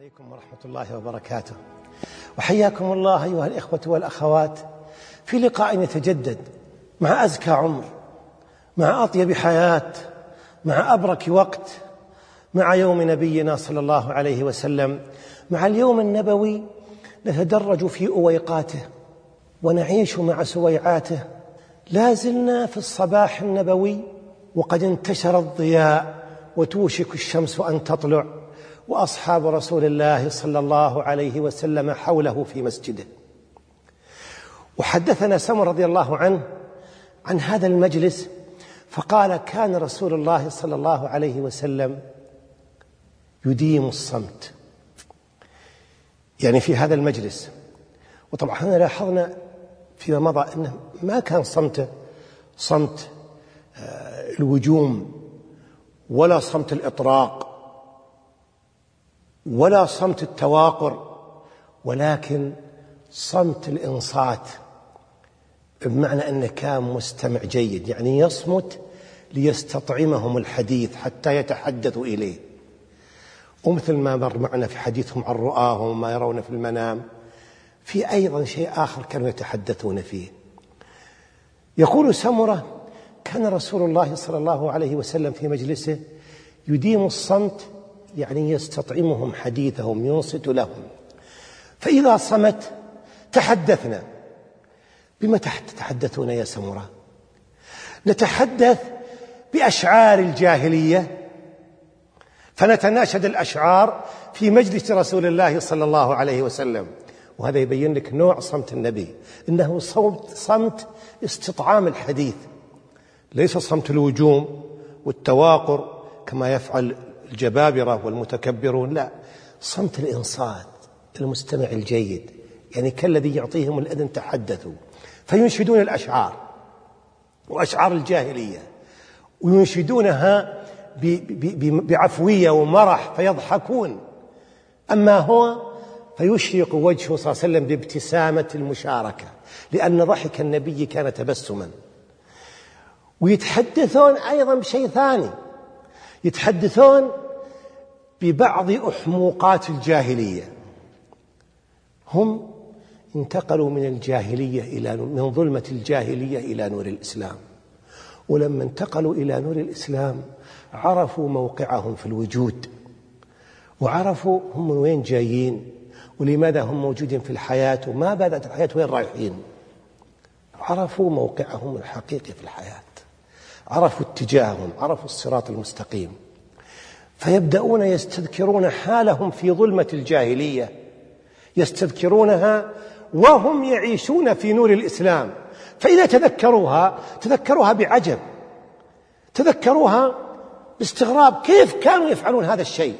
عليكم ورحمة الله وبركاته، وحياكم الله أيها الإخوة والأخوات في لقاء يتجدد مع أزكى عمر، مع أطيب حياة، مع أبرك وقت، مع يوم نبينا صلى الله عليه وسلم، مع اليوم النبوي نتدرج في أويقاته ونعيش مع سويعاته. لا زلنا في الصباح النبوي وقد انتشر الضياء وتوشك الشمس أن تطلع، وأصحاب رسول الله صلى الله عليه وسلم حوله في مسجده. وحدثنا سمر رضي الله عنه عن هذا المجلس فقال: كان رسول الله صلى الله عليه وسلم يديم الصمت، يعني في هذا المجلس. وطبعا احنا لاحظنا فيما مضى أنه ما كان صمت الوجوم، ولا صمت الإطراق، ولا صمت التواقر، ولكن صمت الإنصات، بمعنى أنه كان مستمع جيد، يعني يصمت ليستطعمهم الحديث حتى يتحدثوا إليه. ومثل ما مر معنا في حديثهم عن رؤاهم وما يرون في المنام، في أيضا شيء آخر كانوا يتحدثون فيه. يقول سمرة: كان رسول الله صلى الله عليه وسلم في مجلسه يديم الصمت، يعني يستطعمهم حديثهم، ينصت لهم. فإذا صمت تحدثنا. بما تتحدثون يا سمرة؟ نتحدث بأشعار الجاهلية، فنتناشد الأشعار في مجلس رسول الله صلى الله عليه وسلم. وهذا يبين لك نوع صمت النبي، إنه صمت استطعام الحديث، ليس صمت الوجوم والتواقر كما يفعل الجبابرة والمتكبرون، لا، صمت الإنصات، المستمع الجيد، يعني كالذي يعطيهم الأذن تحدثوا. فينشدون الأشعار وأشعار الجاهلية، وينشدونها بعفوية ومرح فيضحكون. أما هو فيشرق وجهه صلى الله عليه وسلم بابتسامة المشاركة، لأن ضحك النبي كان تبسما. ويتحدثون أيضا بشيء ثاني، يتحدثون ببعض أحموقات الجاهلية. هم انتقلوا من الجاهلية من ظلمة الجاهلية إلى نور الإسلام، ولما انتقلوا إلى نور الإسلام عرفوا موقعهم في الوجود، وعرفوا هم من وين جايين، ولماذا هم موجودين في الحياة، وما بدأت الحياة وين رايحين. عرفوا موقعهم الحقيقي في الحياة، عرفوا اتجاههم، عرفوا الصراط المستقيم. فيبدأون يستذكرون حالهم في ظلمة الجاهلية، يستذكرونها وهم يعيشون في نور الإسلام. فإذا تذكروها بعجب، تذكروها باستغراب، كيف كانوا يفعلون هذا الشيء.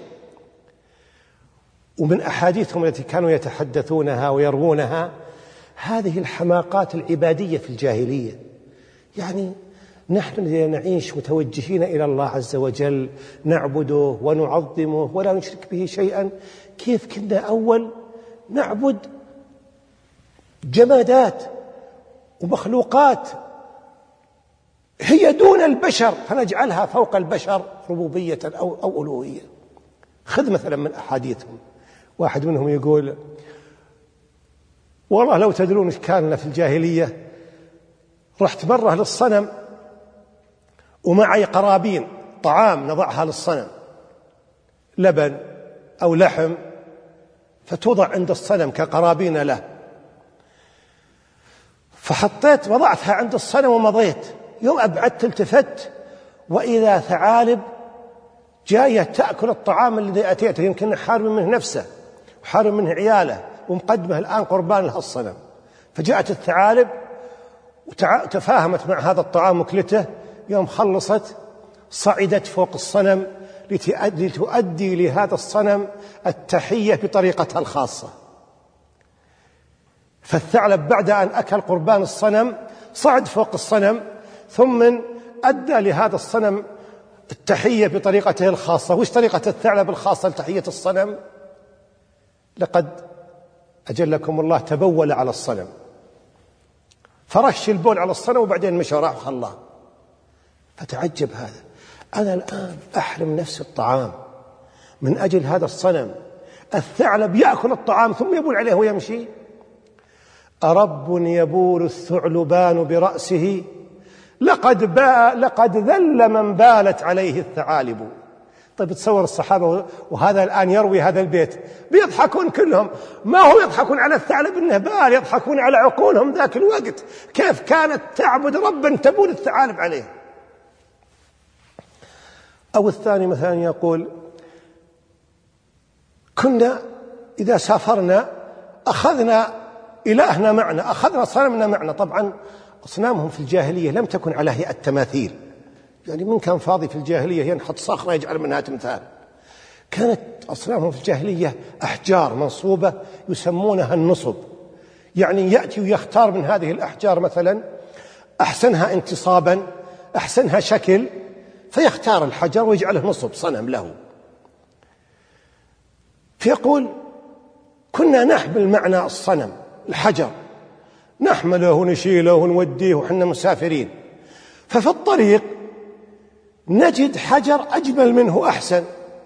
ومن أحاديثهم التي كانوا يتحدثونها ويروونها هذه الحماقات العبادية في الجاهلية. يعني نحن نعيش متوجهين إلى الله عز وجل، نعبده ونعظمه ولا نشرك به شيئا، كيف كنا أول نعبد جمادات ومخلوقات هي دون البشر فنجعلها فوق البشر ربوبية أو ألوهية. خذ مثلا من أحاديثهم، واحد منهم يقول: والله لو تدرون إيش كان في الجاهلية، رحت مرة للصنم ومعي قرابين طعام نضعها للصنم، لبن أو لحم، فتوضع عند الصنم كقرابين له. وضعتها عند الصنم ومضيت. يوم أبعدت التفت وإذا ثعالب جاية تأكل الطعام الذي أتيته، يمكن حارم منه نفسه وحارم منه عياله ومقدمه الآن قربان لها الصنم. فجاءت الثعالب وتفاهمت مع هذا الطعام وكلته. يوم خلصت صعدت فوق الصنم لتؤدي لهذا الصنم التحية بطريقتها الخاصة. فالثعلب بعد أن أكل قربان الصنم صعد فوق الصنم، ثم أدى لهذا الصنم التحية بطريقته الخاصة. وش طريقة الثعلب الخاصة لتحية الصنم؟ لقد أجلكم الله تبول على الصنم، فرش البول على الصنم وبعدين مشى راح وخلاه. فتعجب هذا، أنا الآن أحرم نفسي الطعام من أجل هذا الصنم الثعلب يأكل الطعام ثم يبول عليه ويمشي. أرب يبول الثعلبان برأسه لقد ذل من بالت عليه الثعالب. طيب تصور الصحابة وهذا الآن يروي هذا البيت بيضحكون كلهم، ما هو يضحكون على الثعلب إنه بال، يضحكون على عقولهم ذاك الوقت كيف كانت تعبد ربا تبول الثعالب عليه. أو الثاني مثلا يقول كنا إذا سافرنا أخذنا إلهنا معنا، أخذنا صنمنا معنا. طبعا أصنامهم في الجاهلية لم تكن على هيئة تماثيل، يعني من كان فاضي في الجاهلية ينحط صخرة يجعل منها تمثال. كانت أصنامهم في الجاهلية أحجار منصوبة يسمونها النصب، يعني يأتي ويختار من هذه الأحجار مثلا أحسنها انتصابا أحسنها شكل، فيختار الحجر ويجعله نصب صنم له. فيقول كنا نحمل معنا الصنم الحجر، نحمله ونشيله ونوديه وحنا مسافرين، ففي الطريق نجد حجر أجمل منه أحسن،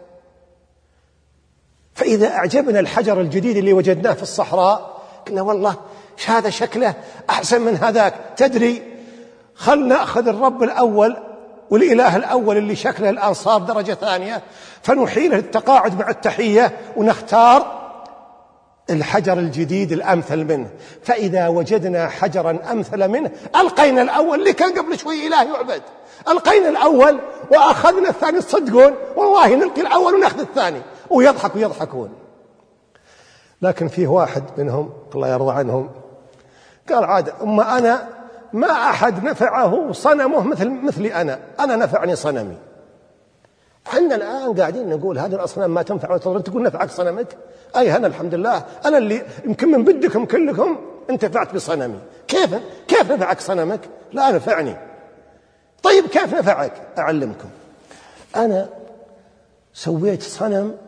فإذا أعجبنا الحجر الجديد اللي وجدناه في الصحراء قلنا والله هذا شكله أحسن من هذاك، تدري خلنا نأخذ الرب الأول والإله الأول اللي شكله الآن صار درجة ثانية، فنحيله التقاعد مع التحية ونختار الحجر الجديد الأمثل منه. فإذا وجدنا حجرا أمثل منه ألقينا الأول اللي كان قبل شوي إله يعبد، ألقينا الأول وأخذنا الثاني. تصدقون والله نلقي الأول ونأخذ الثاني، ويضحكون. لكن فيه واحد منهم الله يرضى عنهم قال عاد أما أنا ما أحد نفعه صنمه مثلي أنا نفعني صنمي. حنا الآن قاعدين نقول هذه الأصنام ما تنفع وتضر، تقول نفعك صنمك؟ أي أنا الحمد لله أنا اللي يمكن من بدكم كلكم انتفعت بصنمي. كيف نفعك صنمك؟ لا نفعني. طيب كيف نفعك؟ أعلمكم. أنا سويت صنم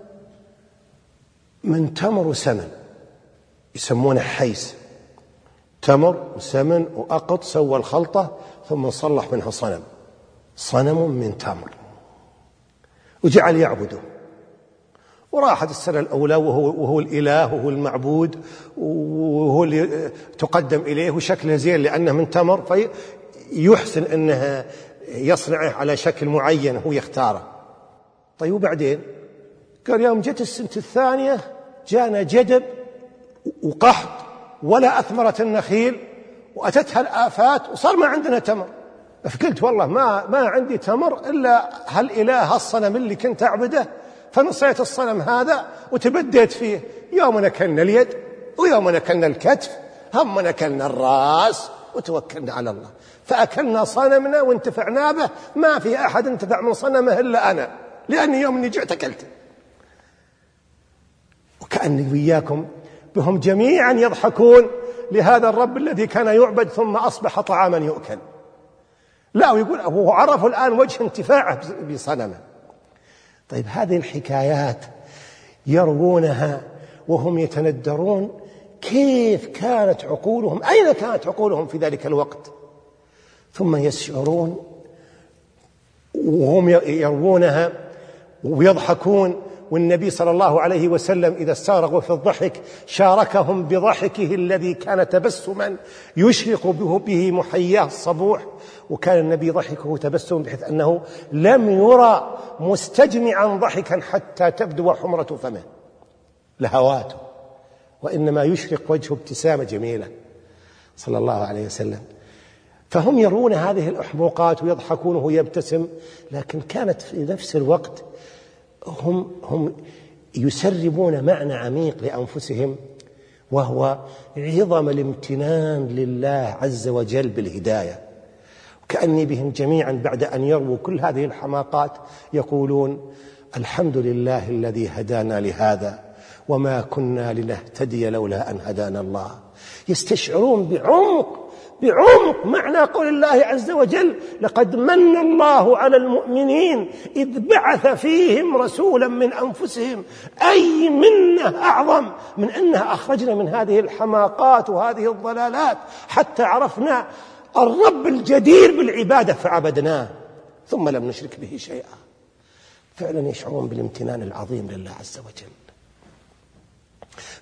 من تمر وسمن يسمونه حيس، تمر وسمن وأقط، سوى الخلطة ثم نصلح منها صنم من تمر، وجعل يعبده. وراحت السنة الأولى وهو الإله وهو المعبود وهو اللي تقدم إليه، وشكله زين لأنه من تمر فيحسن أنه يصنعه على شكل معين هو يختاره. طيب وبعدين قال يوم جت السنة الثانية جانا جدب وقحط ولا أثمرت النخيل وأتتها الآفات وصار ما عندنا تمر. فقلت والله ما عندي تمر إلا هالإله الصنم اللي كنت أعبده، فنصيت الصنم هذا وتبديت فيه. يوم نكلنا اليد ويوم نكلنا الكتف، هم نكلنا الرأس وتوكلنا على الله، فأكلنا صنمنا وانتفعنا به. ما في أحد انتفع من صنمه إلا أنا، لأني يوم اني جعت أكلته. وكأني وياكم بهم جميعا يضحكون لهذا الرب الذي كان يعبد ثم أصبح طعاما يؤكل. لا، ويقول هو عرفوا الآن وجه انتفاعه بصنمه. طيب هذه الحكايات يروونها وهم يتندرون كيف كانت عقولهم، أين كانت عقولهم في ذلك الوقت؟ ثم يشعرون وهم يروونها ويضحكون. والنبي صلى الله عليه وسلم إذا استغرقوا في الضحك شاركهم بضحكه الذي كان تبسما يشرق به محياه الصبوح. وكان النبي ضحكه تبسم بحيث أنه لم يرى مستجمعا ضحكا حتى تبدو حمرة فمه لهواته، وإنما يشرق وجهه ابتسامة جميلة صلى الله عليه وسلم. فهم يرون هذه الأحمقات ويضحكون وهو يبتسم، لكن كانت في نفس الوقت هم يسربون معنى عميق لأنفسهم، وهو عظم الامتنان لله عز وجل بالهداية. كأني بهم جميعا بعد أن يرووا كل هذه الحماقات يقولون الحمد لله الذي هدانا لهذا وما كنا لنهتدي لولا أن هدانا الله. يستشعرون بعمق معنى قول الله عز وجل لقد من الله على المؤمنين إذ بعث فيهم رسولا من أنفسهم. أي منه أعظم من أنها أخرجنا من هذه الحماقات وهذه الضلالات حتى عرفنا الرب الجدير بالعبادة فعبدناه ثم لم نشرك به شيئا. فعلا يشعرون بالامتنان العظيم لله عز وجل.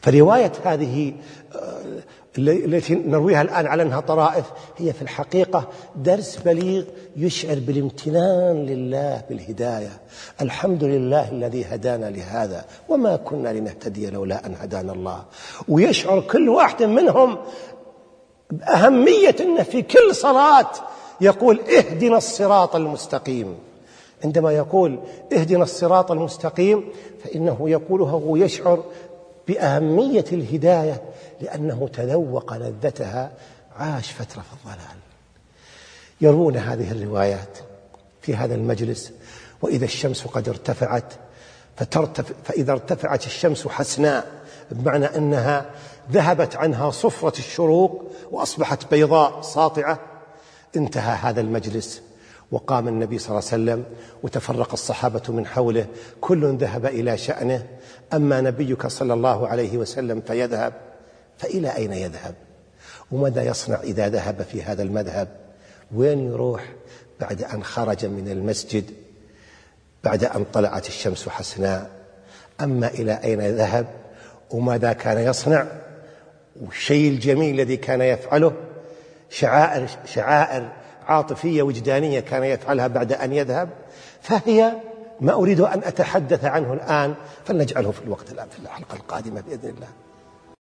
فرواية هذه التي نرويها الآن على أنها طرائف هي في الحقيقة درس بليغ يشعر بالامتنان لله بالهداية. الحمد لله الذي هدانا لهذا وما كنا لنهتدي لولا أن هدانا الله. ويشعر كل واحد منهم بأهمية أنه في كل صلاة يقول اهدنا الصراط المستقيم. عندما يقول اهدنا الصراط المستقيم فإنه يقولها ويشعر بأهمية الهداية لأنه تذوق لذتها، عاش فترة في الضلال. يروون هذه الروايات في هذا المجلس: وإذا الشمس قد ارتفعت فإذا ارتفعت الشمس حسناء، بمعنى أنها ذهبت عنها صفرة الشروق وأصبحت بيضاء ساطعة. انتهى هذا المجلس وقام النبي صلى الله عليه وسلم وتفرق الصحابة من حوله، كل ذهب إلى شأنه. أما نبيك صلى الله عليه وسلم فيذهب، فإلى أين يذهب؟ وماذا يصنع إذا ذهب في هذا المذهب؟ وين يروح بعد أن خرج من المسجد بعد أن طلعت الشمس حسناء؟ أما إلى أين ذهب وماذا كان يصنع؟ والشيء الجميل الذي كان يفعله شعائر عاطفية وجدانية كان يفعلها بعد أن يذهب، فهي ما أريد أن أتحدث عنه الآن، فلنجعله في الحلقة القادمة بإذن الله.